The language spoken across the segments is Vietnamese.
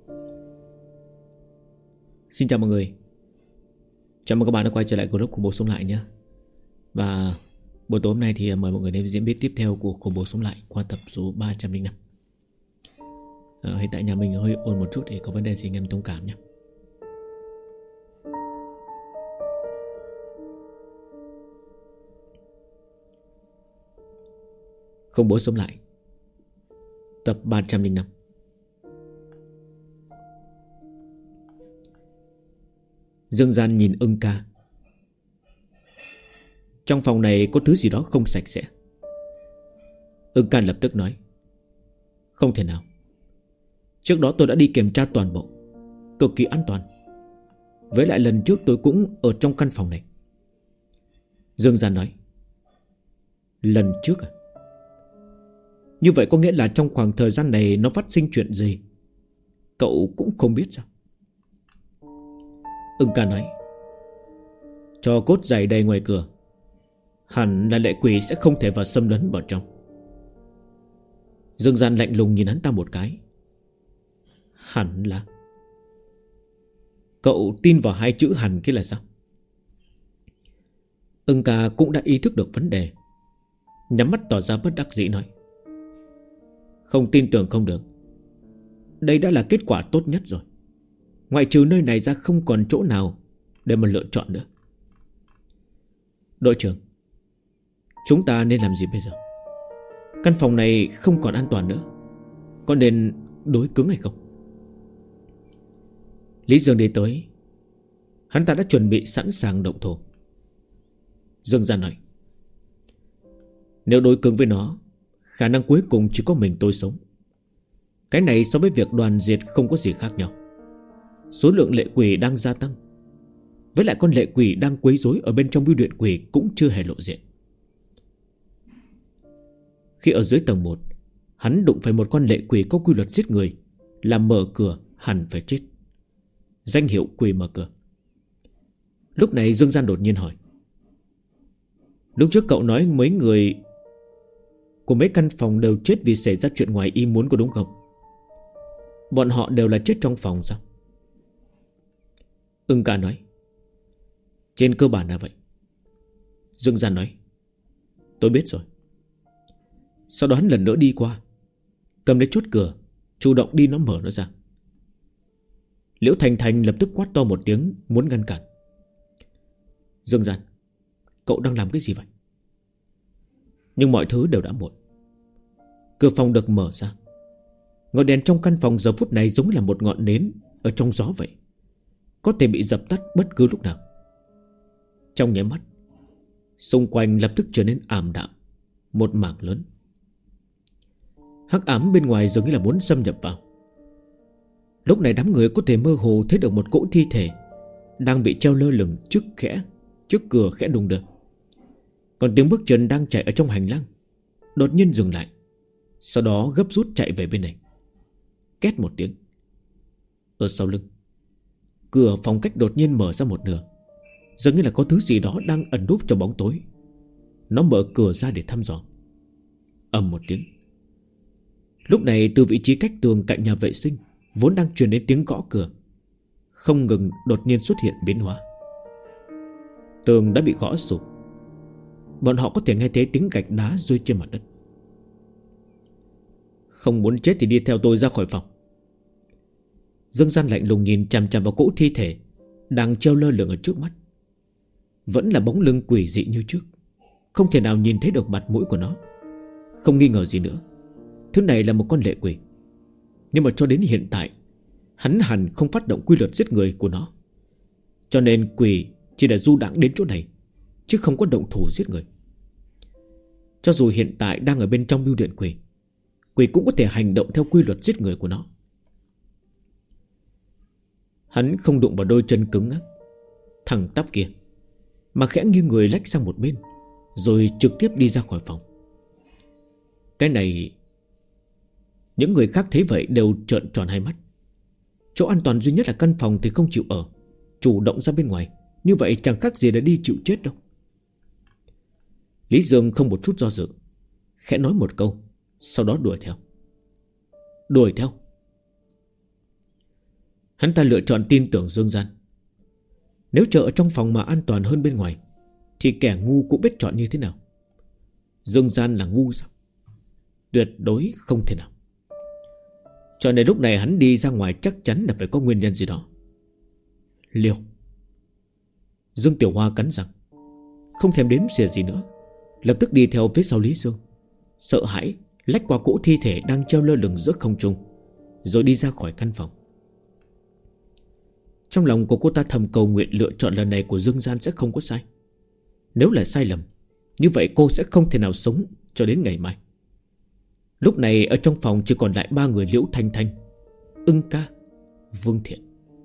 Xin chào mọi người. Chào mừng các bạn đã quay trở lại group Khủng Bố Sống Lại nhé. Và buổi tối hôm nay thì mời mọi người đến diễn biến tiếp theo của Khủng Bố Sống Lại qua tập số 305. Hiện tại nhà mình hơi ồn một chút, thì có vấn đề gì anh em thông cảm nhé. Khủng Bố Sống Lại tập 305. Dương Gian nhìn Ưng ca. Trong phòng này có thứ gì đó không sạch sẽ. Ưng ca lập tức nói: Không thể nào. Trước đó tôi đã đi kiểm tra toàn bộ, cực kỳ an toàn. Với lại lần trước tôi cũng ở trong căn phòng này. Dương Gian nói: Lần trước à? Như vậy có nghĩa là trong khoảng thời gian này nó phát sinh chuyện gì cậu cũng không biết sao? Ưng ca nói: Cho cốt dày đầy ngoài cửa, hẳn là lệ quỷ sẽ không thể vào xâm lấn vào trong. Dương Gian lạnh lùng nhìn hắn ta một cái. Hẳn là? Cậu tin vào hai chữ hẳn kia là sao? Ưng ca cũng đã ý thức được vấn đề, nhắm mắt tỏ ra bất đắc dĩ nói: Không tin tưởng không được. Đây đã là kết quả tốt nhất rồi. Ngoại trừ nơi này ra không còn chỗ nào để mà lựa chọn nữa. Đội trưởng, chúng ta nên làm gì bây giờ? Căn phòng này không còn an toàn nữa, có nên đối cứng hay không? Lý Dương đi tới. Hắn ta đã chuẩn bị sẵn sàng động thổ. Dương Gian nói: Nếu đối cứng với nó, khả năng cuối cùng chỉ có mình tôi sống. Cái này so với việc đoàn diệt không có gì khác nhau. Số lượng lệ quỷ đang gia tăng, với lại con lệ quỷ đang quấy rối ở bên trong bưu điện quỷ cũng chưa hề lộ diện. Khi ở dưới tầng 1, hắn đụng phải một con lệ quỷ có quy luật giết người, làm mở cửa hẳn phải chết. Danh hiệu quỷ mở cửa. Lúc này Dương Gian đột nhiên hỏi: Lúc trước cậu nói mấy người của mấy căn phòng đều chết vì xảy ra chuyện ngoài ý muốn, có đúng không? Bọn họ đều là chết trong phòng sao? Ưng ca nói: Trên cơ bản là vậy. Dương Gian nói: Tôi biết rồi. Sau đó hắn lần nữa đi qua, cầm lấy chốt cửa, chủ động đi nó mở nó ra. Liễu Thành Thành lập tức quát to một tiếng, muốn ngăn cản. Dương Gian, cậu đang làm cái gì vậy? Nhưng mọi thứ đều đã muộn. Cửa phòng được mở ra. Ngọn đèn trong căn phòng giờ phút này giống là một ngọn nến ở trong gió vậy, có thể bị dập tắt bất cứ lúc nào. Trong nháy mắt, xung quanh lập tức trở nên ảm đạm, một mảng lớn. Hắc ám bên ngoài dường như là muốn xâm nhập vào. Lúc này đám người có thể mơ hồ thấy được một cỗ thi thể đang bị treo lơ lửng trước cửa khẽ đung đưa. Còn tiếng bước chân đang chạy ở trong hành lang đột nhiên dừng lại, sau đó gấp rút chạy về bên này. Két một tiếng, ở sau lưng, cửa phòng cách đột nhiên mở ra một nửa, dường như là có thứ gì đó đang ẩn núp trong bóng tối. Nó mở cửa ra để thăm dò. Ầm một tiếng. Lúc này từ vị trí cách tường cạnh nhà vệ sinh vốn đang truyền đến tiếng gõ cửa, không ngừng đột nhiên xuất hiện biến hóa. Tường đã bị gõ sụp. Bọn họ có thể nghe thấy tiếng gạch đá rơi trên mặt đất. Không muốn chết thì đi theo tôi ra khỏi phòng. Dương Gian lạnh lùng nhìn chằm chằm vào cỗ thi thể đang treo lơ lửng ở trước mắt. Vẫn là bóng lưng quỷ dị như trước, không thể nào nhìn thấy được mặt mũi của nó. Không nghi ngờ gì nữa, thứ này là một con lệ quỷ. Nhưng mà cho đến hiện tại, hắn hẳn không phát động quy luật giết người của nó. Cho nên quỷ chỉ là du đãng đến chỗ này, chứ không có động thủ giết người. Cho dù hiện tại đang ở bên trong bưu điện quỷ, quỷ cũng có thể hành động theo quy luật giết người của nó. Hắn không đụng vào đôi chân cứng ngắc thẳng tắp kia, mà khẽ nghiêng người lách sang một bên, rồi trực tiếp đi ra khỏi phòng. Cái này, những người khác thấy vậy đều trợn tròn hai mắt. Chỗ an toàn duy nhất là căn phòng thì không chịu ở, chủ động ra bên ngoài. Như vậy chẳng khác gì là đi chịu chết đâu. Lý Dương không một chút do dự, khẽ nói một câu, sau đó đuổi theo. Đuổi theo. Hắn ta lựa chọn tin tưởng Dương Gian. Nếu chờ ở trong phòng mà an toàn hơn bên ngoài thì kẻ ngu cũng biết chọn như thế nào. Dương Gian là ngu sao? Tuyệt đối không thể nào. Cho nên lúc này hắn đi ra ngoài chắc chắn là phải có nguyên nhân gì đó. Liêu. Dương Tiểu Hoa cắn răng, không thèm đếm xỉa gì nữa, lập tức đi theo phía sau Lý Dương, sợ hãi lách qua cỗ thi thể đang treo lơ lửng giữa không trung, rồi đi ra khỏi căn phòng. Trong lòng của cô ta thầm cầu nguyện lựa chọn lần này của Dương Gian sẽ không có sai. Nếu là sai lầm, như vậy cô sẽ không thể nào sống cho đến ngày mai. Lúc này ở trong phòng chỉ còn lại 3 người: Liễu Thanh Thanh, Ưng Ca, Vương Thiện.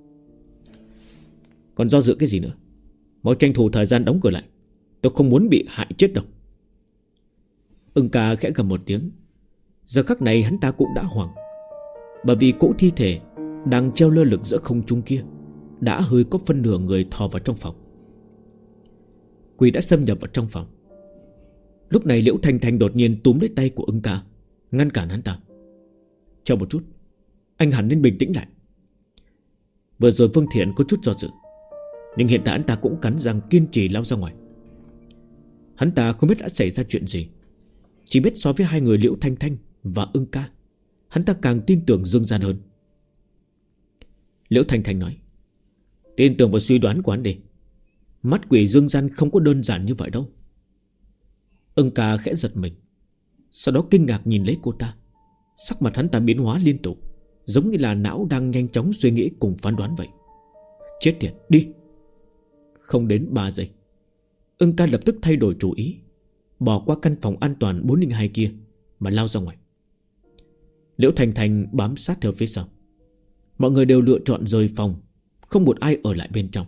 Còn do dự cái gì nữa? Mau tranh thủ thời gian đóng cửa lại. Tôi không muốn bị hại chết đâu. Ưng Ca khẽ gầm một tiếng. Giờ khắc này hắn ta cũng đã hoảng, bởi vì cỗ thi thể đang treo lơ lửng giữa không trung kia đã hơi có phân nửa người thò vào trong phòng. Quỷ đã xâm nhập vào trong phòng. Lúc này Liễu Thanh Thanh đột nhiên túm lấy tay của Ưng Ca, ngăn cản hắn ta. Chờ một chút, anh hẳn nên bình tĩnh lại. Vừa rồi Vương Thiện có chút do dự, nhưng hiện tại hắn ta cũng cắn răng kiên trì lao ra ngoài. Hắn ta không biết đã xảy ra chuyện gì, chỉ biết so với hai người Liễu Thanh Thanh và Ưng Ca, hắn ta càng tin tưởng Dương Gian hơn. Liễu Thanh Thanh nói: tin tưởng vào suy đoán của hắn đi. Mắt quỷ Dương Gian không có đơn giản như vậy đâu. Ưng Ca khẽ giật mình, sau đó kinh ngạc nhìn lấy cô ta. Sắc mặt hắn ta biến hóa liên tục, giống như là não đang nhanh chóng suy nghĩ cùng phán đoán vậy. Chết tiệt, đi. Không đến 3 giây, Ưng Ca lập tức thay đổi chủ ý, bỏ qua căn phòng an toàn 402 kia mà lao ra ngoài. Liễu Thanh Thanh bám sát theo phía sau. Mọi người đều lựa chọn rời phòng, không một ai ở lại bên trong.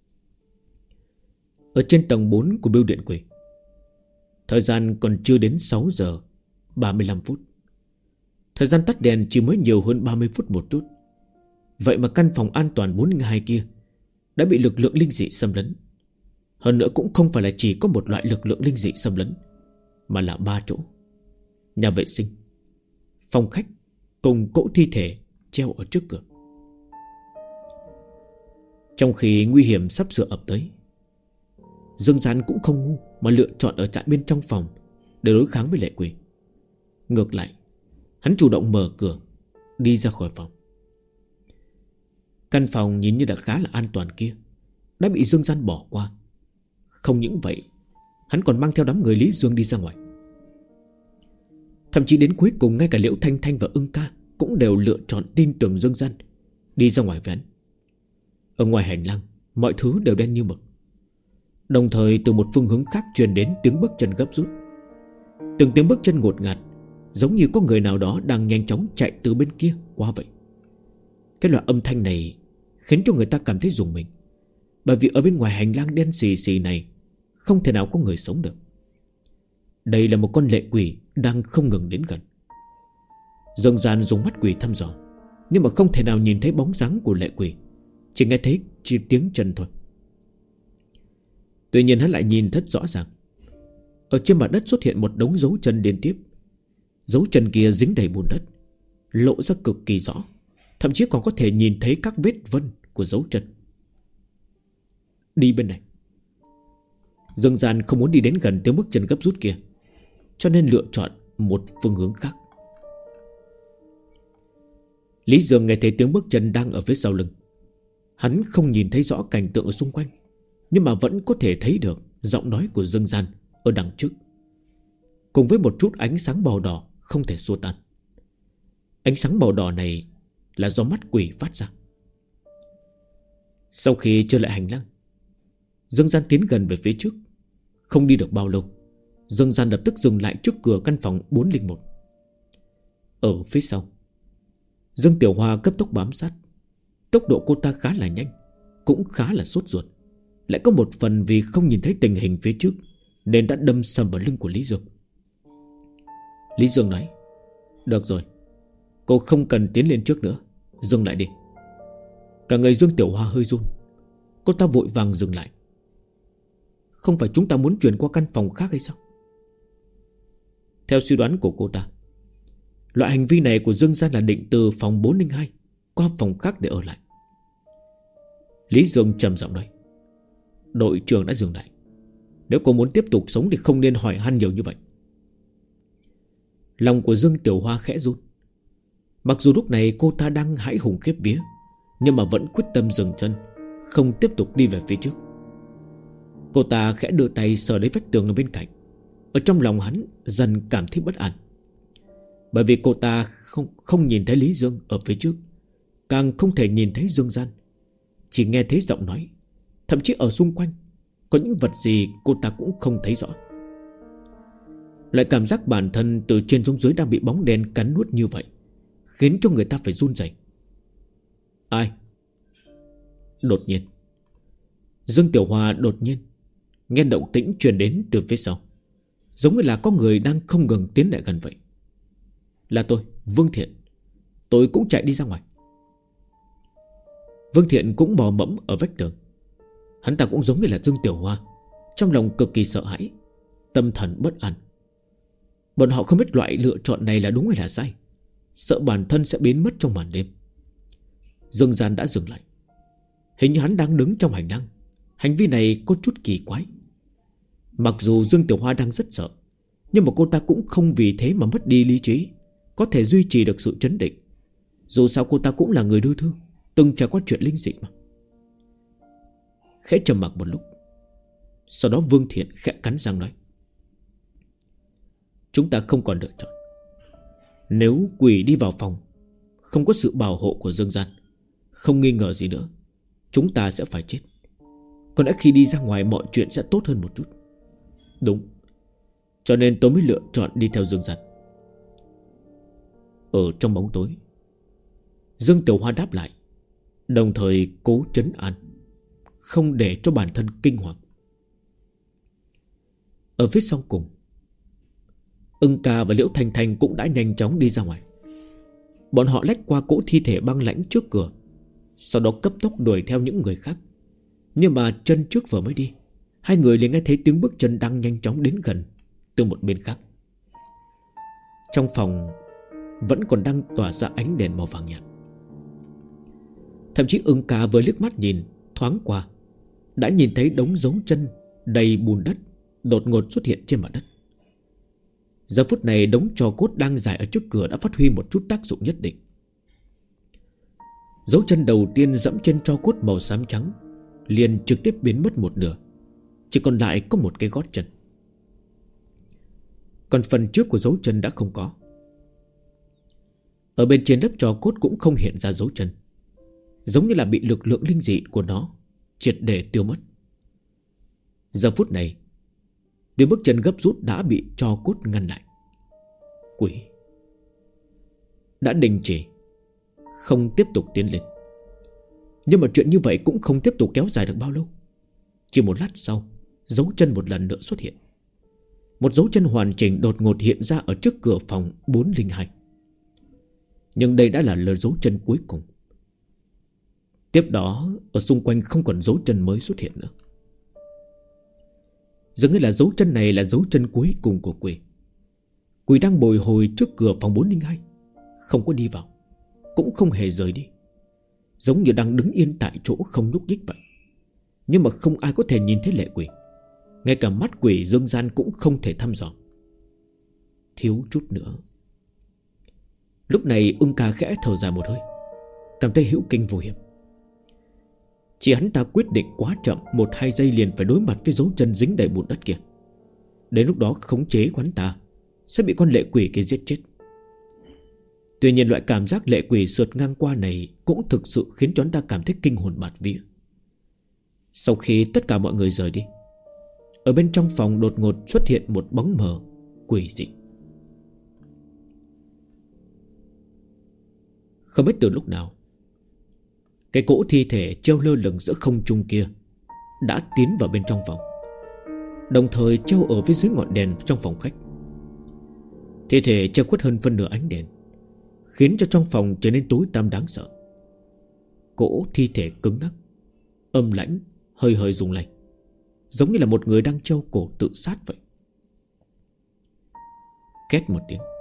Ở trên tầng 4 của bưu điện quỷ, thời gian còn chưa đến 6 giờ 35 phút. Thời gian tắt đèn chỉ mới nhiều hơn 30 phút một chút. Vậy mà căn phòng an toàn 402 kia đã bị lực lượng linh dị xâm lấn. Hơn nữa cũng không phải là chỉ có một loại lực lượng linh dị xâm lấn, mà là 3 chỗ: nhà vệ sinh, phòng khách cùng cỗ thi thể treo ở trước cửa. Trong khi nguy hiểm sắp sửa ập tới, Dương Gian cũng không ngu mà lựa chọn ở tại bên trong phòng để đối kháng với lệ quỷ. Ngược lại, hắn chủ động mở cửa đi ra khỏi phòng. Căn phòng nhìn như đã khá là an toàn kia đã bị Dương Gian bỏ qua. Không những vậy, hắn còn mang theo đám người Lý Dương đi ra ngoài. Thậm chí đến cuối cùng ngay cả Liễu Thanh Thanh và Ưng Ca cũng đều lựa chọn tin tưởng Dương Gian, đi ra ngoài với hắn. Ở ngoài hành lang, mọi thứ đều đen như mực. Đồng thời từ một phương hướng khác truyền đến tiếng bước chân gấp rút. Từng tiếng bước chân ngột ngạt, giống như có người nào đó đang nhanh chóng chạy từ bên kia qua vậy. Cái loại âm thanh này khiến cho người ta cảm thấy rùng mình, bởi vì ở bên ngoài hành lang đen xì xì này không thể nào có người sống được. Đây là một con lệ quỷ đang không ngừng đến gần. Dương Gian dùng mắt quỷ thăm dò, nhưng mà không thể nào nhìn thấy bóng dáng của lệ quỷ, chỉ nghe thấy chỉ tiếng chân thôi. Tuy nhiên hắn lại nhìn rất rõ ràng. Ở trên mặt đất xuất hiện một đống dấu chân liên tiếp. Dấu chân kia dính đầy bùn đất, lộ ra cực kỳ rõ, thậm chí còn có thể nhìn thấy các vết vân của dấu chân. Đi bên này. Dương Gian không muốn đi đến gần tiếng bước chân gấp rút kia, cho nên lựa chọn một phương hướng khác. Lý Dương nghe thấy tiếng bước chân đang ở phía sau lưng. Hắn không nhìn thấy rõ cảnh tượng ở xung quanh, nhưng mà vẫn có thể thấy được giọng nói của Dương Gian ở đằng trước, cùng với một chút ánh sáng màu đỏ không thể xua tan. Ánh sáng màu đỏ này là do mắt quỷ phát ra. Sau khi trở lại hành lang, Dương Gian tiến gần về phía trước. Không đi được bao lâu, Dương Gian lập tức dừng lại trước cửa căn phòng 401. Ở phía sau, Dương Tiểu Hoa cấp tốc bám sát. Tốc độ cô ta khá là nhanh, cũng khá là sốt ruột. Lại có một phần vì không nhìn thấy tình hình phía trước nên đã đâm sầm vào lưng của Lý Dương. Lý Dương nói: được rồi, cô không cần tiến lên trước nữa, dừng lại đi. Cả người Dương Tiểu Hoa hơi run. Cô ta vội vàng dừng lại. Không phải chúng ta muốn chuyển qua căn phòng khác hay sao? Theo suy đoán của cô ta, loại hành vi này của Dương Gian là định từ phòng 402 qua phòng khác để ở lại. Lý Dương trầm giọng nói: Đội trưởng đã dừng lại. Nếu cô muốn tiếp tục sống thì không nên hỏi han nhiều như vậy. Lòng của Dương Tiểu Hoa khẽ run. Mặc dù lúc này cô ta đang hãi hùng khiếp vía, nhưng mà vẫn quyết tâm dừng chân, không tiếp tục đi về phía trước. Cô ta khẽ đưa tay sờ lấy vách tường ở bên cạnh. Ở trong lòng hắn dần cảm thấy bất an, bởi vì cô ta không nhìn thấy Lý Dương ở phía trước, càng không thể nhìn thấy Dương Gian. Chỉ nghe thấy giọng nói, thậm chí ở xung quanh có những vật gì cô ta cũng không thấy rõ. Lại cảm giác bản thân từ trên xuống dưới đang bị bóng đen cắn nuốt như vậy, khiến cho người ta phải run rẩy. Ai? Đột nhiên Dương Tiểu Hoa đột nhiên nghe động tĩnh truyền đến từ phía sau, giống như là có người đang không ngừng tiến lại gần vậy. Là tôi, Vương Thiện. Tôi cũng chạy đi ra ngoài. Vương Thiện cũng bò mẫm ở vách tường. Hắn ta cũng giống như là Dương Tiểu Hoa, trong lòng cực kỳ sợ hãi, tâm thần bất an. Bọn họ không biết loại lựa chọn này là đúng hay là sai, sợ bản thân sẽ biến mất trong màn đêm. Dương Gian đã dừng lại. Hình như hắn đang đứng trong hành lang. Hành vi này có chút kỳ quái. Mặc dù Dương Tiểu Hoa đang rất sợ, nhưng mà cô ta cũng không vì thế mà mất đi lý trí, có thể duy trì được sự trấn định. Dù sao cô ta cũng là người đưa thư, từng trải qua chuyện linh dị mà. Khẽ trầm mặc một lúc, sau đó Vương Thiện khẽ cắn răng nói: Chúng ta không còn lựa chọn. Nếu quỷ đi vào phòng, không có sự bảo hộ của Dương Gian, không nghi ngờ gì nữa, chúng ta sẽ phải chết. Còn đã khi đi ra ngoài mọi chuyện sẽ tốt hơn một chút. Đúng, cho nên tôi mới lựa chọn đi theo Dương Gian. Ở trong bóng tối, Dương Tiểu Hoa đáp lại, đồng thời cố trấn an, không để cho bản thân kinh hoàng. Ở phía sau cùng, Ưng Ca và Liễu Thanh Thanh cũng đã nhanh chóng đi ra ngoài. Bọn họ lách qua cỗ thi thể băng lãnh trước cửa, sau đó cấp tốc đuổi theo những người khác. Nhưng mà chân trước vừa mới đi, hai người liền nghe thấy tiếng bước chân đang nhanh chóng đến gần từ một bên khác. Trong phòng vẫn còn đang tỏa ra ánh đèn màu vàng nhạt. Thậm chí Ưng Ca vừa liếc mắt nhìn thoáng qua, đã nhìn thấy đống dấu chân đầy bùn đất đột ngột xuất hiện trên mặt đất. Giờ phút này đống tro cốt đang rải ở trước cửa đã phát huy một chút tác dụng nhất định. Dấu chân đầu tiên dẫm trên tro cốt màu xám trắng liền trực tiếp biến mất một nửa, chỉ còn lại có một cái gót chân. Còn phần trước của dấu chân đã không có. Ở bên trên lớp tro cốt cũng không hiện ra dấu chân, giống như là bị lực lượng linh dị của nó triệt để tiêu mất. Giờ phút này, tiếng bước chân gấp rút đã bị tro cốt ngăn lại. Quỷ đã đình chỉ, không tiếp tục tiến lên. Nhưng mà chuyện như vậy cũng không tiếp tục kéo dài được bao lâu. Chỉ một lát sau, dấu chân một lần nữa xuất hiện. Một dấu chân hoàn chỉnh đột ngột hiện ra ở trước cửa phòng 402. Nhưng đây đã là dấu chân cuối cùng. Tiếp đó, ở xung quanh không còn dấu chân mới xuất hiện nữa. Dường như là dấu chân này là dấu chân cuối cùng của quỷ. Quỷ đang bồi hồi trước cửa phòng 402, không có đi vào, cũng không hề rời đi, giống như đang đứng yên tại chỗ không nhúc nhích vậy. Nhưng mà không ai có thể nhìn thấy lệ quỷ, ngay cả mắt quỷ Dương Gian cũng không thể thăm dò. Thiếu chút nữa. Lúc này Ưng Ca khẽ thở dài một hơi, cảm thấy hữu kinh vô hiểm. Chỉ hắn ta quyết định quá chậm, 1-2 giây liền phải đối mặt với dấu chân dính đầy bùn đất kia. Đến lúc đó khống chế của hắn ta sẽ bị con lệ quỷ kia giết chết. Tuy nhiên loại cảm giác lệ quỷ sượt ngang qua này cũng thực sự khiến cho hắn ta cảm thấy kinh hồn bạt vía. Sau khi tất cả mọi người rời đi, ở bên trong phòng đột ngột xuất hiện một bóng mờ quỷ dị. Không biết từ lúc nào, cái cỗ thi thể treo lơ lửng giữa không trung kia đã tiến vào bên trong phòng, đồng thời treo ở phía dưới ngọn đèn trong phòng khách. Thi thể che khuất hơn phân nửa ánh đèn, khiến cho trong phòng trở nên tối tăm đáng sợ. Cỗ thi thể cứng ngắc, âm lãnh, hơi hơi rung lay, giống như là một người đang treo cổ tự sát vậy. Két một tiếng.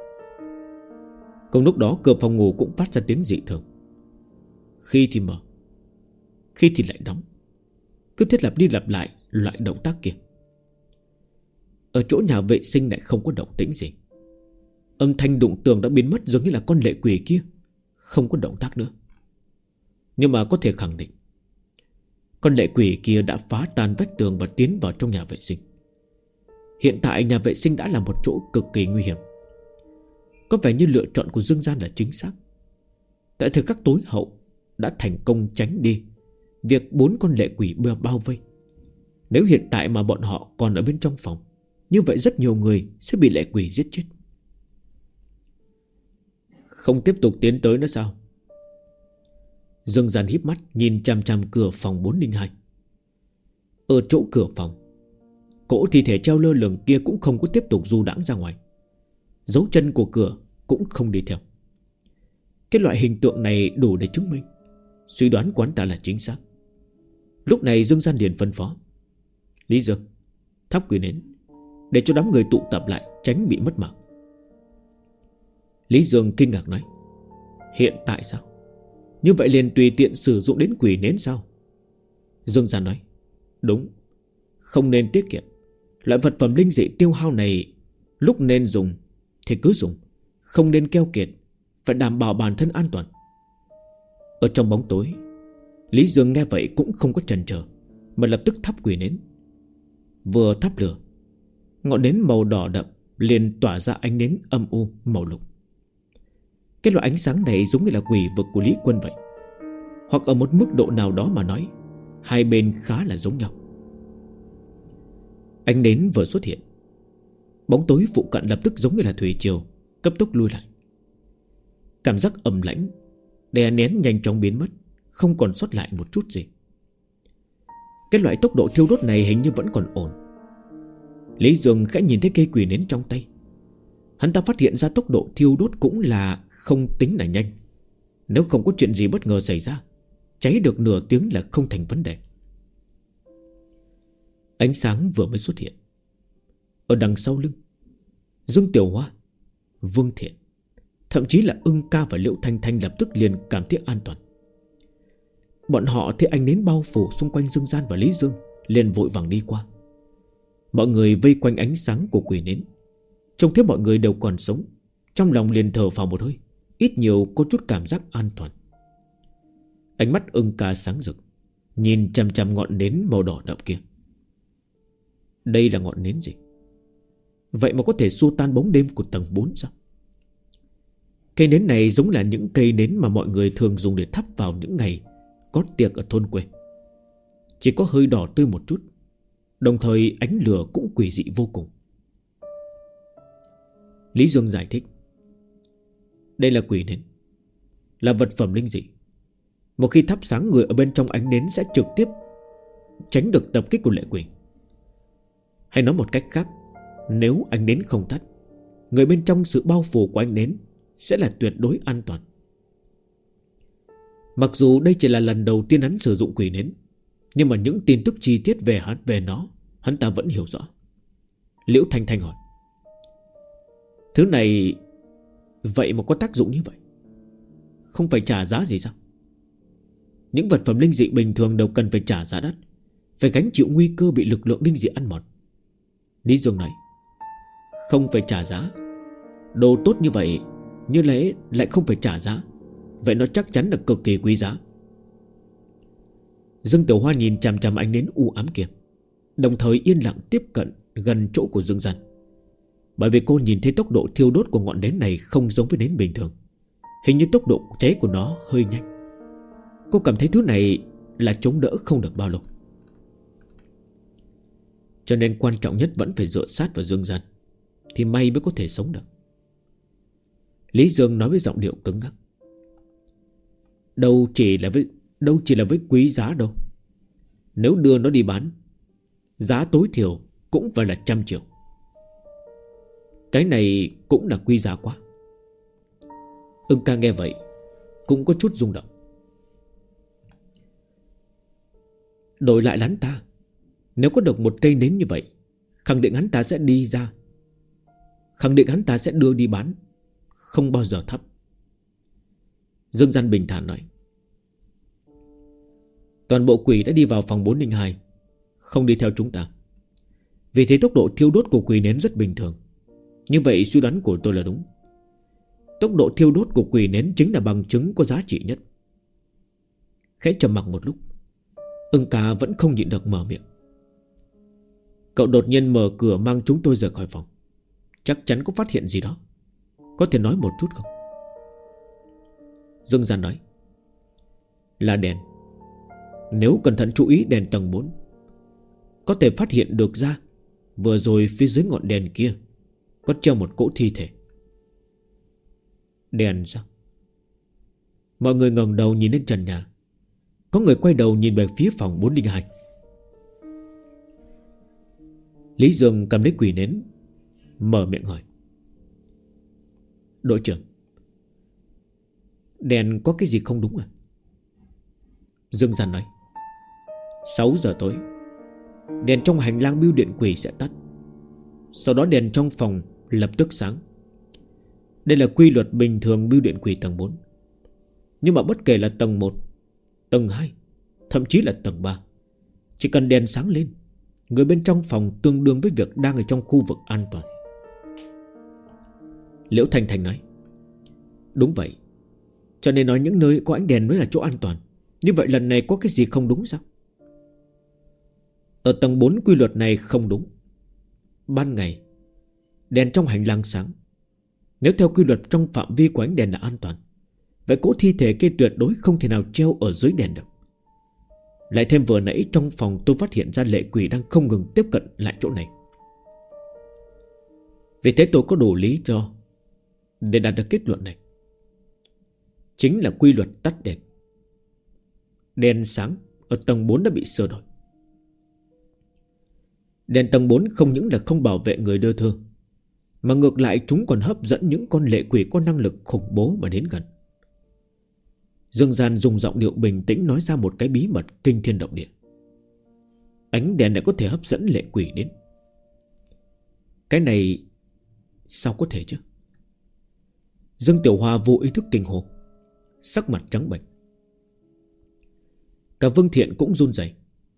Cùng lúc đó cửa phòng ngủ cũng phát ra tiếng dị thường. Khi thì mở, khi thì lại đóng, cứ thiết lặp đi lặp lại loại động tác kia. Ở chỗ nhà vệ sinh lại không có động tĩnh gì. Âm thanh đụng tường đã biến mất, giống như là con lệ quỷ kia không có động tác nữa. Nhưng mà có thể khẳng định con lệ quỷ kia đã phá tan vách tường và tiến vào trong nhà vệ sinh. Hiện tại nhà vệ sinh đã là một chỗ cực kỳ nguy hiểm. Có vẻ như lựa chọn của Dương Gian là chính xác. Tại thời khắc tối hậu đã thành công tránh đi việc 4 con lệ quỷ bao vây. Nếu hiện tại mà bọn họ còn ở bên trong phòng, như vậy rất nhiều người sẽ bị lệ quỷ giết chết. Không tiếp tục tiến tới nữa sao? Dương Gian híp mắt nhìn chằm chằm cửa phòng 402. Ở chỗ cửa phòng, cỗ thi thể treo lơ lửng kia cũng không có tiếp tục du đãng ra ngoài. Dấu chân của cửa cũng không đi theo. Cái loại hình tượng này đủ để chứng minh suy đoán của hắn ta là chính xác. Lúc này Dương Gian liền phân phó: Lý Dương, thắp quỷ nến, để cho đám người tụ tập lại, tránh bị mất mạng. Lý Dương kinh ngạc nói: Hiện tại sao? Như vậy liền tùy tiện sử dụng đến quỷ nến sao? Dương Gian nói: Đúng, không nên tiết kiệm. Loại vật phẩm linh dị tiêu hao này, lúc nên dùng thì cứ dùng, không nên keo kiệt, phải đảm bảo bản thân an toàn. Ở trong bóng tối, Lý Dương nghe vậy cũng không có chần chờ, mà lập tức thắp quỷ nến. Vừa thắp lửa, ngọn nến màu đỏ đậm liền tỏa ra ánh nến âm u màu lục. Cái loại ánh sáng này giống như là quỷ vực của Lý Quân vậy. Hoặc ở một mức độ nào đó mà nói, hai bên khá là giống nhau. Ánh nến vừa xuất hiện, bóng tối phụ cận lập tức giống như là thủy triều, cấp tốc lui lại. Cảm giác ẩm lãnh đè nén nhanh chóng biến mất, không còn sót lại một chút gì. Cái loại tốc độ thiêu đốt này hình như vẫn còn ổn. Lý Dương khẽ nhìn thấy cây quỷ nến trong tay. Hắn ta phát hiện ra tốc độ thiêu đốt cũng là không tính là nhanh. Nếu không có chuyện gì bất ngờ xảy ra, cháy được nửa tiếng là không thành vấn đề. Ánh sáng vừa mới xuất hiện, ở đằng sau lưng Dương Tiểu Hoa, Vương Thiện, thậm chí là Ưng Ca và Liễu Thanh Thanh lập tức liền cảm thấy an toàn. Bọn họ thấy ánh nến bao phủ xung quanh Dương Gian và Lý Dương, liền vội vàng đi qua. Mọi người vây quanh ánh sáng của quỷ nến, trông thấy mọi người đều còn sống, trong lòng liền thở phào một hơi, ít nhiều có chút cảm giác an toàn. Ánh mắt Ưng Ca sáng rực, nhìn chằm chằm ngọn nến màu đỏ đậm kia. Đây là ngọn nến gì? Vậy mà có thể xua tan bóng đêm của tầng 4 sao? Cây nến này giống là những cây nến mà mọi người thường dùng để thắp vào những ngày có tiệc ở thôn quê. Chỉ có hơi đỏ tươi một chút, đồng thời ánh lửa cũng quỷ dị vô cùng. Lý Dương giải thích: Đây là quỷ nến, là vật phẩm linh dị. Một khi thắp sáng, người ở bên trong ánh nến sẽ trực tiếp tránh được tập kích của lệ quỷ. Hay nói một cách khác, nếu ánh nến không tắt, người bên trong sự bao phủ của ánh nến sẽ là tuyệt đối an toàn. Mặc dù đây chỉ là lần đầu tiên hắn sử dụng quỷ nến, nhưng mà những tin tức chi tiết về nó hắn ta vẫn hiểu rõ. Liễu Thanh Thanh hỏi: Thứ này vậy mà có tác dụng như vậy, không phải trả giá gì sao? Những vật phẩm linh dị bình thường đều cần phải trả giá đắt, phải gánh chịu nguy cơ bị lực lượng linh dị ăn mòn. Lý Dương nói: Không phải trả giá. Đồ tốt như vậy như lẽ lại không phải trả giá, vậy nó chắc chắn là cực kỳ quý giá. Dương Tiểu Hoa nhìn chằm chằm ánh nến u ám kia, đồng thời yên lặng tiếp cận gần chỗ của Dương Gian. Bởi vì cô nhìn thấy tốc độ thiêu đốt của ngọn nến này không giống với nến bình thường. Hình như tốc độ cháy của nó hơi nhanh. Cô cảm thấy thứ này là chống đỡ không được bao lâu. Cho nên quan trọng nhất vẫn phải dựa sát vào Dương Gian, thì may mới có thể sống được. Lý Dương nói với giọng điệu cứng ngắc: Đâu chỉ là với quý giá đâu. Nếu đưa nó đi bán, giá tối thiểu cũng phải là 100 triệu. Cái này cũng là quý giá quá. Ưng Ca nghe vậy cũng có chút rung động. Đổi lại là hắn ta, nếu có được một cây nến như vậy, khẳng định hắn ta sẽ đi ra, khẳng định hắn ta sẽ đưa đi bán, không bao giờ thấp. Dương Gian bình thản nói: Toàn bộ quỷ đã đi vào phòng 402, không đi theo chúng ta. Vì thế tốc độ thiêu đốt của quỷ nến rất bình thường. Như vậy suy đoán của tôi là đúng. Tốc độ thiêu đốt của quỷ nến chính là bằng chứng có giá trị nhất. Khẽ trầm mặc một lúc, Ưng ca vẫn không nhịn được mở miệng. Cậu đột nhiên mở cửa mang chúng tôi rời khỏi phòng, chắc chắn có phát hiện gì đó. Có thể nói một chút không? Dương Gian nói. Là đèn. Nếu cẩn thận chú ý đèn tầng 4, có thể phát hiện được ra vừa rồi phía dưới ngọn đèn kia có treo một cỗ thi thể. Đèn sao? Mọi người ngẩng đầu nhìn lên trần nhà. Có người quay đầu nhìn về phía phòng 402. Lý Dương cầm lấy quỷ nến, mở miệng hỏi. Đội trưởng, đèn có cái gì không đúng à? Dương Gian nói. 6 giờ tối, đèn trong hành lang bưu điện quỷ sẽ tắt. Sau đó đèn trong phòng lập tức sáng. Đây là quy luật bình thường bưu điện quỷ tầng 4. Nhưng mà bất kể là tầng 1, tầng 2, thậm chí là tầng 3, chỉ cần đèn sáng lên, người bên trong phòng tương đương với việc đang ở trong khu vực an toàn. Liễu Thanh Thanh nói. Đúng vậy. Cho nên nói những nơi có ánh đèn mới là chỗ an toàn. Như vậy lần này có cái gì không đúng sao? Ở tầng 4 quy luật này không đúng. Ban ngày đèn trong hành lang sáng. Nếu theo quy luật trong phạm vi của ánh đèn là an toàn, vậy cỗ thi thể kia tuyệt đối không thể nào treo ở dưới đèn được. Lại thêm vừa nãy trong phòng tôi phát hiện ra lệ quỷ đang không ngừng tiếp cận lại chỗ này. Vì thế tôi có đủ lý do để đạt được kết luận này. Chính là quy luật tắt đèn. Đèn sáng ở tầng 4 đã bị sửa đổi. Đèn tầng 4 không những là không bảo vệ người đưa thư, mà ngược lại chúng còn hấp dẫn những con lệ quỷ có năng lực khủng bố mà đến gần. Dương Gian dùng giọng điệu bình tĩnh nói ra một cái bí mật kinh thiên động địa. Ánh đèn này có thể hấp dẫn lệ quỷ đến. Cái này sao có thể chứ? Dương Tiểu Hoa vô ý thức kinh hô, sắc mặt trắng bệch. Cả Vương Thiện cũng run rẩy.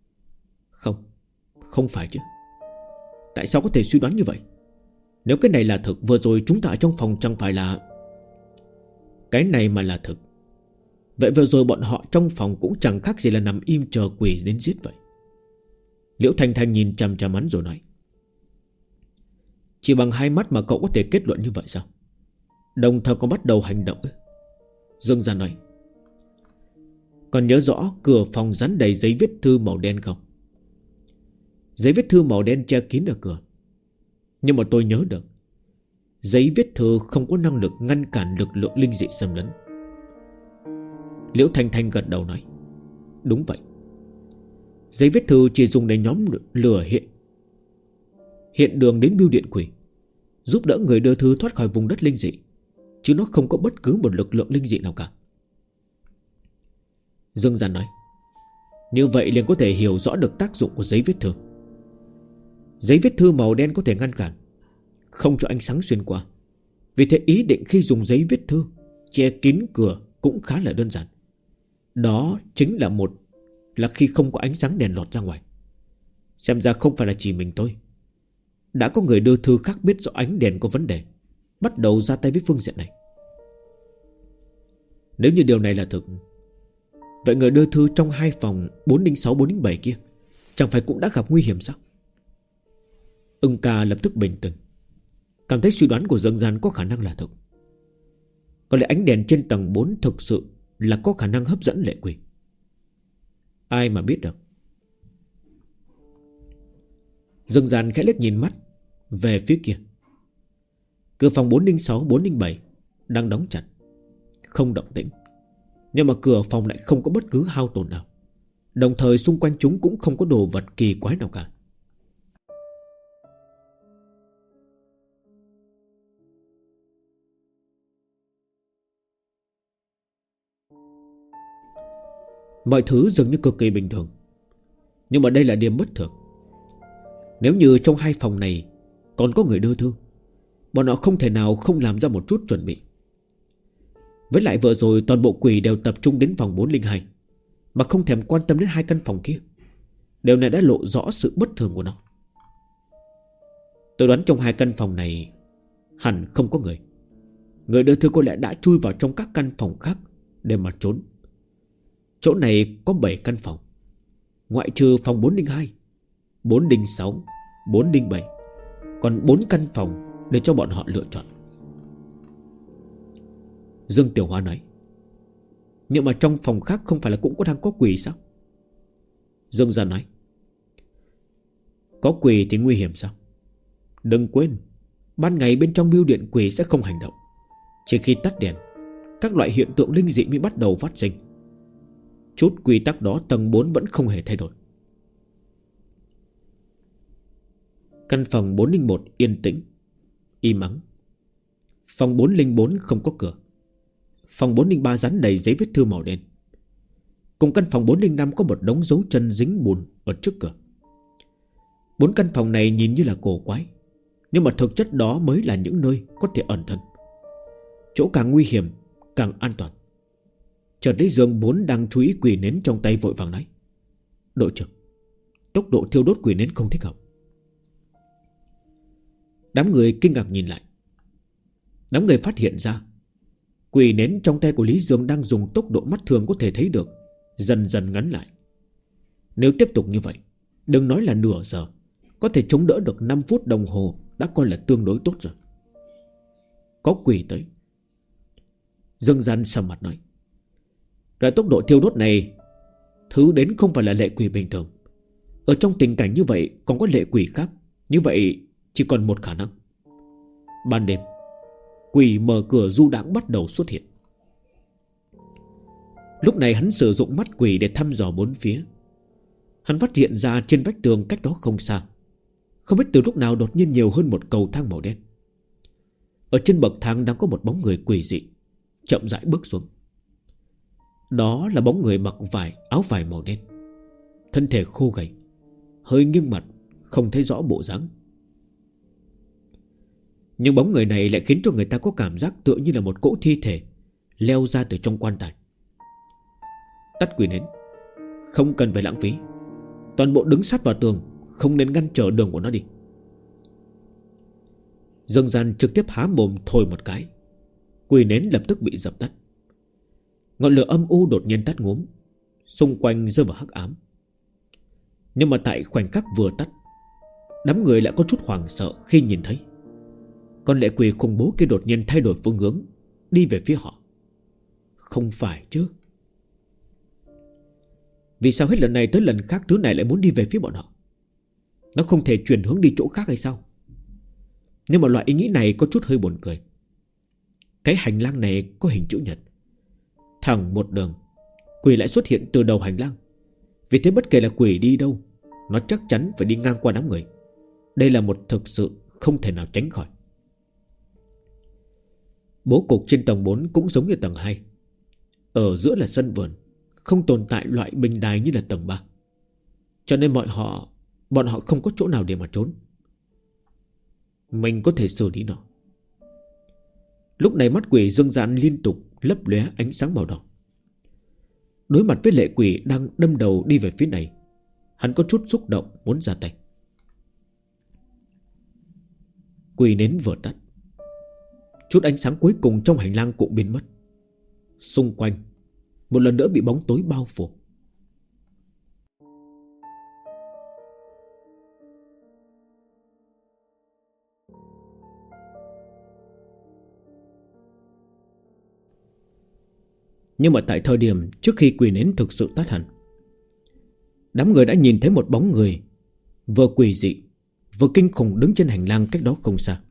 Không phải chứ. Tại sao có thể suy đoán như vậy? Nếu cái này là thực, vừa rồi chúng ta ở trong phòng chẳng phải là... Cái này mà là thực, vậy vừa rồi bọn họ trong phòng cũng chẳng khác gì là nằm im chờ quỷ đến giết vậy. Liễu Thanh Thanh nhìn chằm chằm hắn rồi nói. Chỉ bằng hai mắt mà cậu có thể kết luận như vậy sao? Đồng thời còn bắt đầu hành động ấy. Dương Gian nói. Còn nhớ rõ cửa phòng dán đầy giấy viết thư màu đen không? Giấy viết thư màu đen che kín ở cửa. Nhưng mà tôi nhớ được, giấy viết thư không có năng lực ngăn cản lực lượng linh dị xâm lấn. Liễu Thanh Thanh gật đầu nói. Đúng vậy. Giấy viết thư chỉ dùng để nhóm lửa hiện đường đến bưu điện quỷ, giúp đỡ người đưa thư thoát khỏi vùng đất linh dị, chứ nó không có bất cứ một lực lượng linh dị nào cả. Dương Gian nói. Như vậy liền có thể hiểu rõ được tác dụng của giấy viết thư. Giấy viết thư màu đen có thể ngăn cản, không cho ánh sáng xuyên qua. Vì thế ý định khi dùng giấy viết thư che kín cửa cũng khá là đơn giản. Đó chính là khi không có ánh sáng đèn lọt ra ngoài. Xem ra không phải là chỉ mình tôi. Đã có người đưa thư khác biết rõ ánh đèn có vấn đề, bắt đầu ra tay với phương diện này. Nếu như điều này là thực, vậy người đưa thư trong hai phòng 406, 407 kia chẳng phải cũng đã gặp nguy hiểm sao? Ưng ca lập tức bình tĩnh, cảm thấy suy đoán của Dương Gian có khả năng là thực. Có lẽ ánh đèn trên tầng 4 thực sự là có khả năng hấp dẫn lệ quỷ. Ai mà biết được. Dương Gian khẽ liếc nhìn mắt về phía kia. Cửa phòng 406, 407 đang đóng chặt, không động tĩnh. Nhưng mà cửa phòng lại không có bất cứ hao tổn nào. Đồng thời xung quanh chúng cũng không có đồ vật kỳ quái nào cả. Mọi thứ dường như cực kỳ bình thường. Nhưng mà đây là điểm bất thường. Nếu như trong hai phòng này còn có người đưa thư, bọn họ không thể nào không làm ra một chút chuẩn bị. Với lại vừa rồi toàn bộ quỷ đều tập trung đến phòng 402, mà không thèm quan tâm đến hai căn phòng kia. Điều này đã lộ rõ sự bất thường của nó. Tôi đoán trong hai căn phòng này hẳn không có người. Người đưa thư có lẽ đã chui vào trong các căn phòng khác để mà trốn. Chỗ này có 7 căn phòng, ngoại trừ phòng 402, 406, 407. Còn 4 căn phòng để cho bọn họ lựa chọn. Dương Tiểu Hoa nói: nhưng mà trong phòng khác không phải là cũng có đang có quỷ sao? Dương Gia nói: có quỷ thì nguy hiểm sao? Đừng quên, ban ngày bên trong bưu điện quỷ sẽ không hành động. Chỉ khi tắt đèn, các loại hiện tượng linh dị mới bắt đầu phát sinh. Chút quy tắc đó tầng 4 vẫn không hề thay đổi. Căn phòng 401 yên tĩnh, im ắng. Phòng 404 không có cửa. Phòng 403 dán đầy giấy viết thư màu đen. Cùng căn phòng 405 có một đống dấu chân dính bùn ở trước cửa. 4 căn phòng này nhìn như là cổ quái, nhưng mà thực chất đó mới là những nơi có thể ẩn thân. Chỗ càng nguy hiểm càng an toàn. Chợt thấy Dương 4 đang chú ý quỷ nến trong tay, vội vàng nói: đội trưởng, tốc độ thiêu đốt quỷ nến không thích hợp. Đám người kinh ngạc nhìn lại. Đám người phát hiện ra quỷ nến trong tay của Lý Dương đang dùng tốc độ mắt thường có thể thấy được dần dần ngắn lại. Nếu tiếp tục như vậy, đừng nói là nửa giờ, có thể chống đỡ được 5 phút đồng hồ đã coi là tương đối tốt rồi. Có quỷ tới. Dương Gian sầm mặt nói: loại tốc độ thiêu đốt này, thứ đến không phải là lệ quỷ bình thường. Ở trong tình cảnh như vậy còn có lệ quỷ khác. Như vậy chỉ còn một khả năng. Ban đêm, quỷ mở cửa du đãng bắt đầu xuất hiện. Lúc này hắn sử dụng mắt quỷ để thăm dò bốn phía. Hắn phát hiện ra trên vách tường cách đó không xa, không biết từ lúc nào đột nhiên nhiều hơn một cầu thang màu đen. Ở trên bậc thang đang có một bóng người quỷ dị chậm rãi bước xuống. Đó là bóng người mặc áo vải màu đen, thân thể khô gầy, hơi nghiêng mặt, không thấy rõ bộ dáng. Nhưng bóng người này lại khiến cho người ta có cảm giác tựa như là một cỗ thi thể leo ra từ trong quan tài. Tắt quỷ nến, không cần phải lãng phí. Toàn bộ đứng sát vào tường, không nên ngăn trở đường của nó đi. Dương Gian trực tiếp há mồm thổi một cái, quỷ nến lập tức bị dập tắt. Ngọn lửa âm u đột nhiên tắt ngúm, xung quanh rơi vào hắc ám. Nhưng mà tại khoảnh khắc vừa tắt, đám người lại có chút hoảng sợ khi nhìn thấy con lệ quỷ khủng bố kia đột nhiên thay đổi phương hướng, đi về phía họ. Không phải chứ? Vì sao hết lần này tới lần khác thứ này lại muốn đi về phía bọn họ? Nó không thể chuyển hướng đi chỗ khác hay sao? Nhưng mà loại ý nghĩ này có chút hơi buồn cười. Cái hành lang này có hình chữ nhật, thẳng một đường, quỷ lại xuất hiện từ đầu hành lang. Vì thế bất kể là quỷ đi đâu, nó chắc chắn phải đi ngang qua đám người. Đây là một thực sự không thể nào tránh khỏi. Bố cục trên tầng 4 cũng giống như tầng 2. Ở giữa là sân vườn, không tồn tại loại bình đài như là tầng 3. Cho nên bọn họ không có chỗ nào để mà trốn. Mình có thể xử lý nó. Lúc này mắt quỷ Dương Gian liên tục lấp lóe ánh sáng màu đỏ. Đối mặt với lệ quỷ đang đâm đầu đi về phía này, hắn có chút xúc động muốn ra tay. Quỷ nến vừa tắt, chút ánh sáng cuối cùng trong hành lang cũng biến mất. Xung quanh một lần nữa bị bóng tối bao phủ. Nhưng mà tại thời điểm trước khi quỷ nến thực sự tắt hẳn, đám người đã nhìn thấy một bóng người vừa quỷ dị vừa kinh khủng đứng trên hành lang cách đó không xa.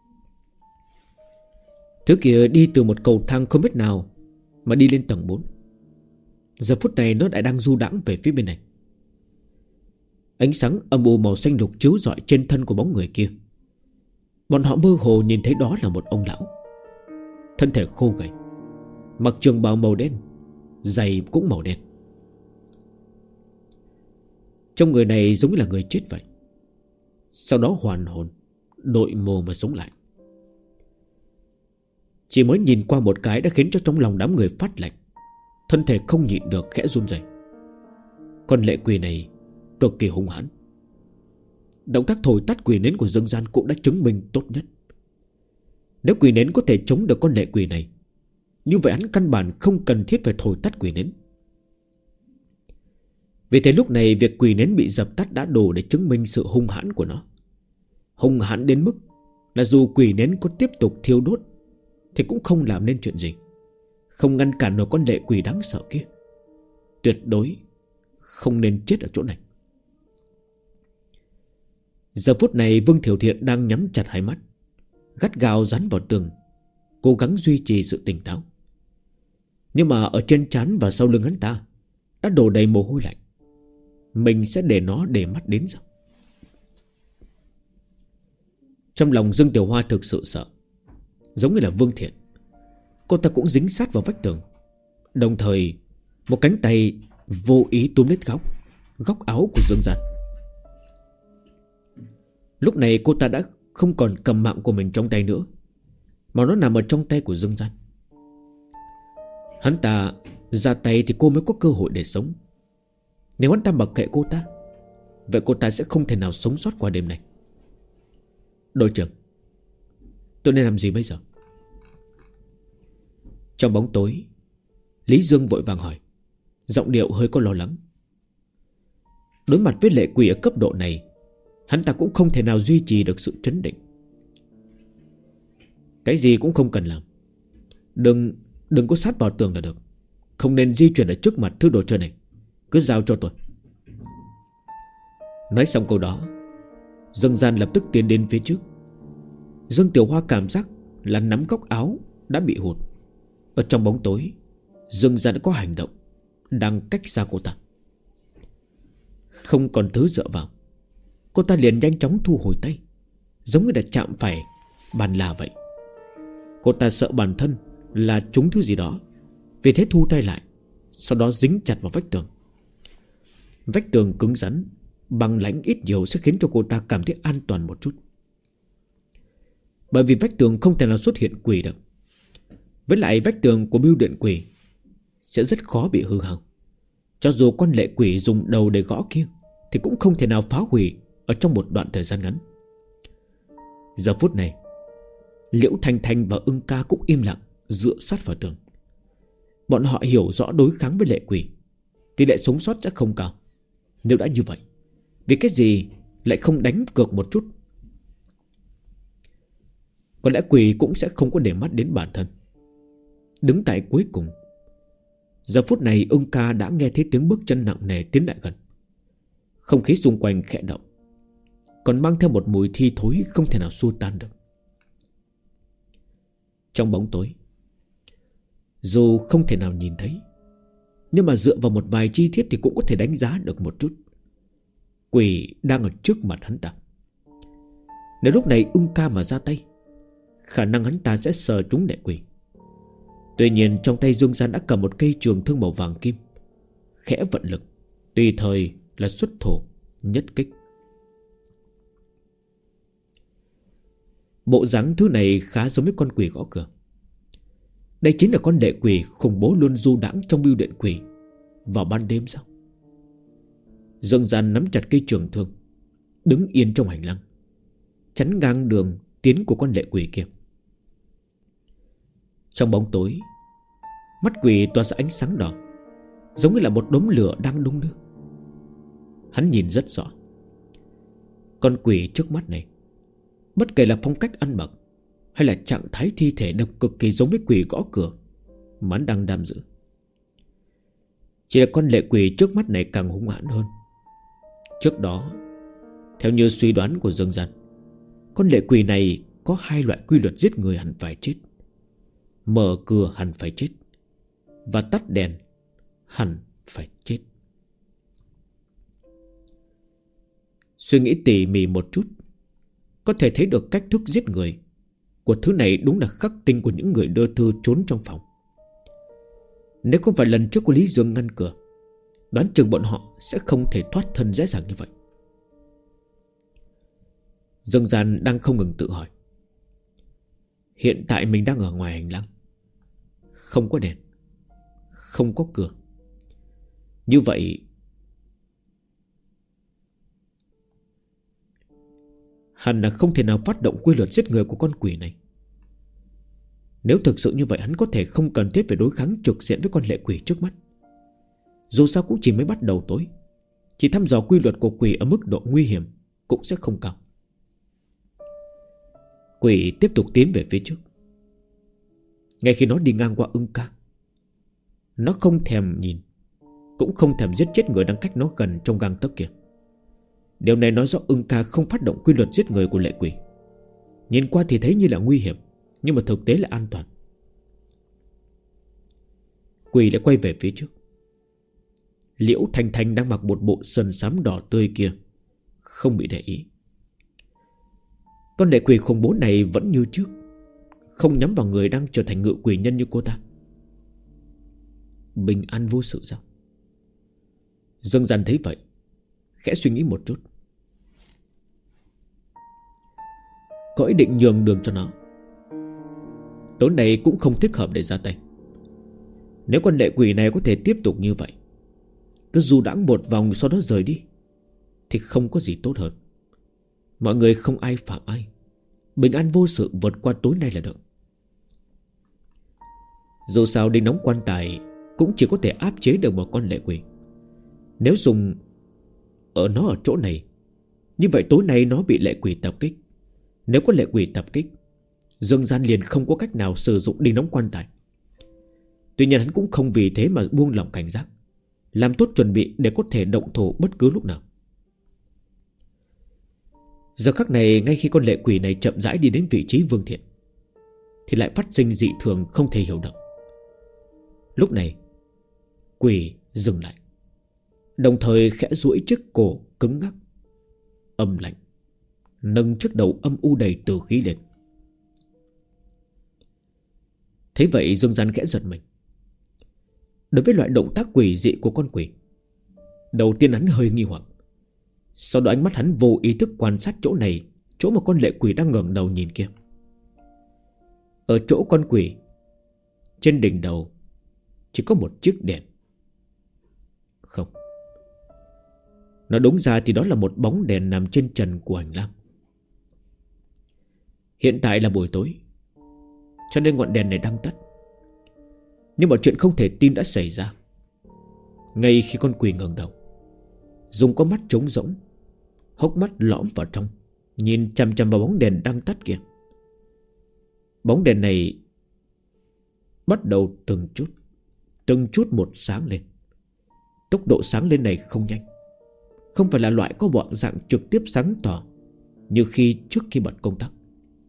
Thứ kia đi từ một cầu thang không biết nào mà đi lên tầng 4. Giờ phút này nó đã đang du đãng về phía bên này. Ánh sáng âm u màu xanh lục chiếu rọi trên thân của bóng người kia. Bọn họ mơ hồ nhìn thấy đó là một ông lão, thân thể khô gầy, mặc trường bào màu đen, giày cũng màu đen. Trong người này giống như là người chết vậy. Sau đó hoàn hồn, đội mồ mà sống lại. Chỉ mới nhìn qua một cái đã khiến cho trong lòng đám người phát lạnh, thân thể không nhịn được khẽ run rẩy. Con lệ quỷ này cực kỳ hung hãn. Động tác thổi tắt quỷ nến của Dương Gian cũng đã chứng minh tốt nhất. Nếu quỷ nến có thể chống được con lệ quỷ này, như vậy hắn căn bản không cần thiết phải thổi tắt quỷ nến. Vì thế lúc này việc quỷ nến bị dập tắt đã đủ để chứng minh sự hung hãn của nó. Hung hãn đến mức là dù quỷ nến có tiếp tục thiêu đốt thì cũng không làm nên chuyện gì, không ngăn cản nổi con lệ quỷ đáng sợ kia. Tuyệt đối không nên chết ở chỗ này. Giờ phút này Vương Thiểu Thiện đang nhắm chặt hai mắt, gắt gao dán vào tường, cố gắng duy trì sự tỉnh táo. Nhưng mà ở trên trán và sau lưng hắn ta đã đổ đầy mồ hôi lạnh. Mình sẽ để nó để mắt đến sao? Trong lòng Dương Tiểu Hoa thực sự sợ, giống như là Vương Thiện. Cô ta cũng dính sát vào vách tường, đồng thời một cánh tay vô ý túm lấy góc áo của Dương Gian. Lúc này cô ta đã không còn cầm mạng của mình trong tay nữa, mà nó nằm ở trong tay của Dương Gian. Hắn ta ra tay thì cô mới có cơ hội để sống. Nếu hắn ta mặc kệ cô ta, vậy cô ta sẽ không thể nào sống sót qua đêm này. Đội trưởng, tôi nên làm gì bây giờ? Trong bóng tối, Lý Dương vội vàng hỏi, giọng điệu hơi có lo lắng. Đối mặt với lệ quỷ ở cấp độ này, hắn ta cũng không thể nào duy trì được sự trấn định. Cái gì cũng không cần làm. Đừng có sát vào tường là được. Không nên di chuyển ở trước mặt thứ đồ chơi này. Cứ giao cho tôi. Nói xong câu đó, Dương Gian lập tức tiến đến phía trước. Dương Tiểu Hoa cảm giác là nắm góc áo đã bị hụt. Ở trong bóng tối, Dương Gian đã có hành động, đang cách xa cô ta. Không còn thứ dựa vào, cô ta liền nhanh chóng thu hồi tay, giống như đã chạm phải bàn là vậy. Cô ta sợ bản thân là trúng thứ gì đó, vì thế thu tay lại, sau đó dính chặt vào vách tường. Vách tường cứng rắn, băng lãnh ít nhiều sẽ khiến cho cô ta cảm thấy an toàn một chút. Bởi vì vách tường không thể nào xuất hiện quỷ được. Với lại vách tường của bưu điện quỷ sẽ rất khó bị hư hỏng. Cho dù con lệ quỷ dùng đầu để gõ kia thì cũng không thể nào phá hủy ở trong một đoạn thời gian ngắn. Giờ phút này, Liễu Thanh Thanh và Ưng Ca cũng im lặng dựa sát vào tường. Bọn họ hiểu rõ đối kháng với lệ quỷ, tỷ lệ sống sót sẽ không cao. Nếu đã như vậy, vì cái gì lại không đánh cược một chút? Có lẽ quỷ cũng sẽ không có để mắt đến bản thân. Đứng tại cuối cùng, giờ phút này Ưng Ca đã nghe thấy tiếng bước chân nặng nề tiến lại gần. Không khí xung quanh khẽ động, còn mang theo một mùi thi thối không thể nào xua tan được. Trong bóng tối, dù không thể nào nhìn thấy, nhưng mà dựa vào một vài chi tiết thì cũng có thể đánh giá được một chút. Quỷ đang ở trước mặt hắn ta. Nếu lúc này Ưng Ca mà ra tay, khả năng hắn ta sẽ sờ trúng lệ quỷ. Tuy nhiên trong tay Dương Gian đã cầm một cây trường thương màu vàng kim, khẽ vận lực, tùy thời là xuất thổ nhất kích. Bộ dáng thứ này khá giống với con quỷ gõ cửa. Đây chính là con lệ quỷ khủng bố luôn du đãng trong bưu điện quỷ vào ban đêm sao? Dương Gian nắm chặt cây trường thương, đứng yên trong hành lang, chắn ngang đường tiến của con lệ quỷ kia. Trong bóng tối, mắt quỷ tỏa ra ánh sáng đỏ, giống như là một đốm lửa đang đung đưa. Hắn nhìn rất rõ. Con quỷ trước mắt này, bất kể là phong cách ăn mặc hay là trạng thái thi thể, đều cực kỳ giống với quỷ gõ cửa mà hắn đang giam giữ. Chỉ là con lệ quỷ trước mắt này càng hung hãn hơn. Trước đó, theo như suy đoán của Dương Gian, con lệ quỷ này có hai loại quy luật giết người hẳn phải chết: mở cửa hẳn phải chết, và tắt đèn hẳn phải chết. Suy nghĩ tỉ mỉ một chút, có thể thấy được cách thức giết người của thứ này đúng là khắc tinh của những người đưa thư trốn trong phòng. Nếu không phải lần trước của Lý Dương ngăn cửa, đoán chừng bọn họ sẽ không thể thoát thân dễ dàng như vậy. Dương Gian đang không ngừng tự hỏi. Hiện tại mình đang ở ngoài hành lang, không có đèn, không có cửa. Như vậy hẳn là không thể nào phát động quy luật giết người của con quỷ này. Nếu thực sự như vậy, hắn có thể không cần thiết phải đối kháng trực diện với con lệ quỷ trước mắt. Dù sao cũng chỉ mới bắt đầu tối, chỉ thăm dò quy luật của quỷ ở mức độ nguy hiểm cũng sẽ không cao. Quỷ tiếp tục tiến về phía trước. Ngay khi nó đi ngang qua ưng ca, nó không thèm nhìn, cũng không thèm giết chết người đang cách nó gần trong gang tấc kia. Điều này nói rõ ưng ca không phát động quy luật giết người của lệ quỷ. Nhìn qua thì thấy như là nguy hiểm, nhưng mà thực tế là an toàn. Quỷ lại quay về phía trước. Liễu Thanh Thanh đang mặc một bộ sườn xám đỏ tươi kia không bị để ý. Con lệ quỷ khủng bố này vẫn như trước, không nhắm vào người đang trở thành ngự quỷ nhân như cô ta. Bình an vô sự sao? Dương Gian thấy vậy, khẽ suy nghĩ một chút, có ý định nhường đường cho nó. Tối nay cũng không thích hợp để ra tay. Nếu con lệ quỷ này có thể tiếp tục như vậy, cứ du đãng một vòng sau đó rời đi, thì không có gì tốt hơn. Mọi người không ai phạm ai, bình an vô sự vượt qua tối nay là được. Dù sao đinh đóng quan tài cũng chỉ có thể áp chế được một con lệ quỷ. Nếu dùng nó ở chỗ này, như vậy tối nay nó bị lệ quỷ tập kích. Nếu có lệ quỷ tập kích, Dương Gian liền không có cách nào sử dụng đinh đóng quan tài. Tuy nhiên hắn cũng không vì thế mà buông lỏng cảnh giác, làm tốt chuẩn bị để có thể động thổ bất cứ lúc nào. Giờ khắc này, ngay khi con lệ quỷ này chậm rãi đi đến vị trí Vương Thiện, thì lại phát sinh dị thường không thể hiểu được. Lúc này quỷ dừng lại, đồng thời khẽ duỗi chiếc cổ cứng ngắc âm lạnh, nâng chiếc đầu âm u đầy tử khí lên. Thế vậy Dương Gian khẽ giật mình. Đối với loại động tác quỷ dị của con quỷ, đầu tiên hắn hơi nghi hoặc. Sau đó ánh mắt hắn vô ý thức quan sát chỗ này, chỗ mà con lệ quỷ đang ngẩng đầu nhìn kia. Ở chỗ con quỷ, trên đỉnh đầu chỉ có một chiếc đèn. Không, nói đúng ra thì đó là một bóng đèn nằm trên trần của hành lang. Hiện tại là buổi tối, cho nên ngọn đèn này đang tắt. Nhưng mà chuyện không thể tin đã xảy ra. Ngay khi con quỷ ngẩng đầu, dùng con mắt trống rỗng, hốc mắt lõm vào trong, nhìn chằm chằm vào bóng đèn đang tắt kia. Bóng đèn này bắt đầu từng chút một sáng lên. Tốc độ sáng lên này không nhanh, không phải là loại có bộ dạng trực tiếp sáng tỏ như trước khi bật công tắc,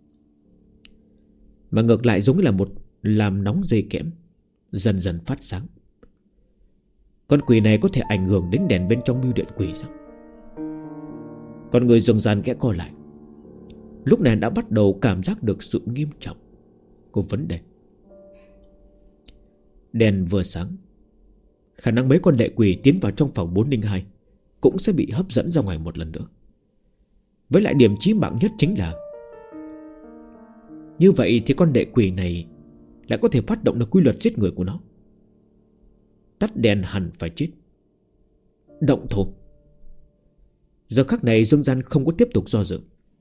mà ngược lại giống như là một làm nóng dây kẽm, dần dần phát sáng. Con quỷ này có thể ảnh hưởng đến đèn bên trong bưu điện quỷ sao? Con người Dương Gian kẽ co lại. Lúc này đã bắt đầu cảm giác được sự nghiêm trọng của vấn đề. Đèn vừa sáng, khả năng mấy con lệ quỷ tiến vào trong phòng 402 cũng sẽ bị hấp dẫn ra ngoài một lần nữa. Với lại điểm chí mạng nhất chính là, như vậy thì con lệ quỷ này lại có thể phát động được quy luật giết người của nó. Tắt đèn hẳn phải chết. Động thổ. Giờ khắc này Dương Gian không có tiếp tục do dự.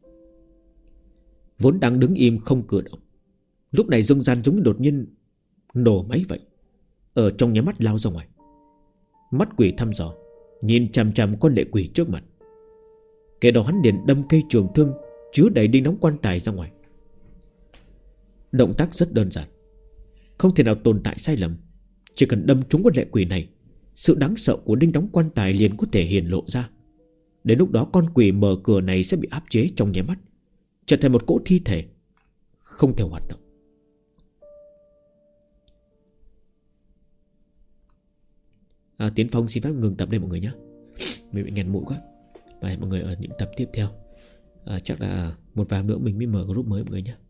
Vốn đang đứng im không cử động, lúc này Dương Gian giống như đột nhiên nổ máy vậy, ở trong nháy mắt lao ra ngoài. Mắt quỷ thăm dò, nhìn chằm chằm con lệ quỷ trước mặt. Kẻ đó hắn liền đâm cây trường thương chứa đầy đinh đóng quan tài ra ngoài. Động tác rất đơn giản, không thể nào tồn tại sai lầm. Chỉ cần đâm trúng con lệ quỷ này, sự đáng sợ của đinh đóng quan tài liền có thể hiển lộ ra. Đến lúc đó con quỷ mở cửa này sẽ bị áp chế trong nháy mắt, trở thành một cỗ thi thể không thể hoạt động. Tiến Phong xin phép ngừng tập đây mọi người nhé, mình bị nghẹn mũi quá. Và hẹn mọi người ở những tập tiếp theo. Chắc là một vài hôm nữa mình mới mở group mới mọi người nhé.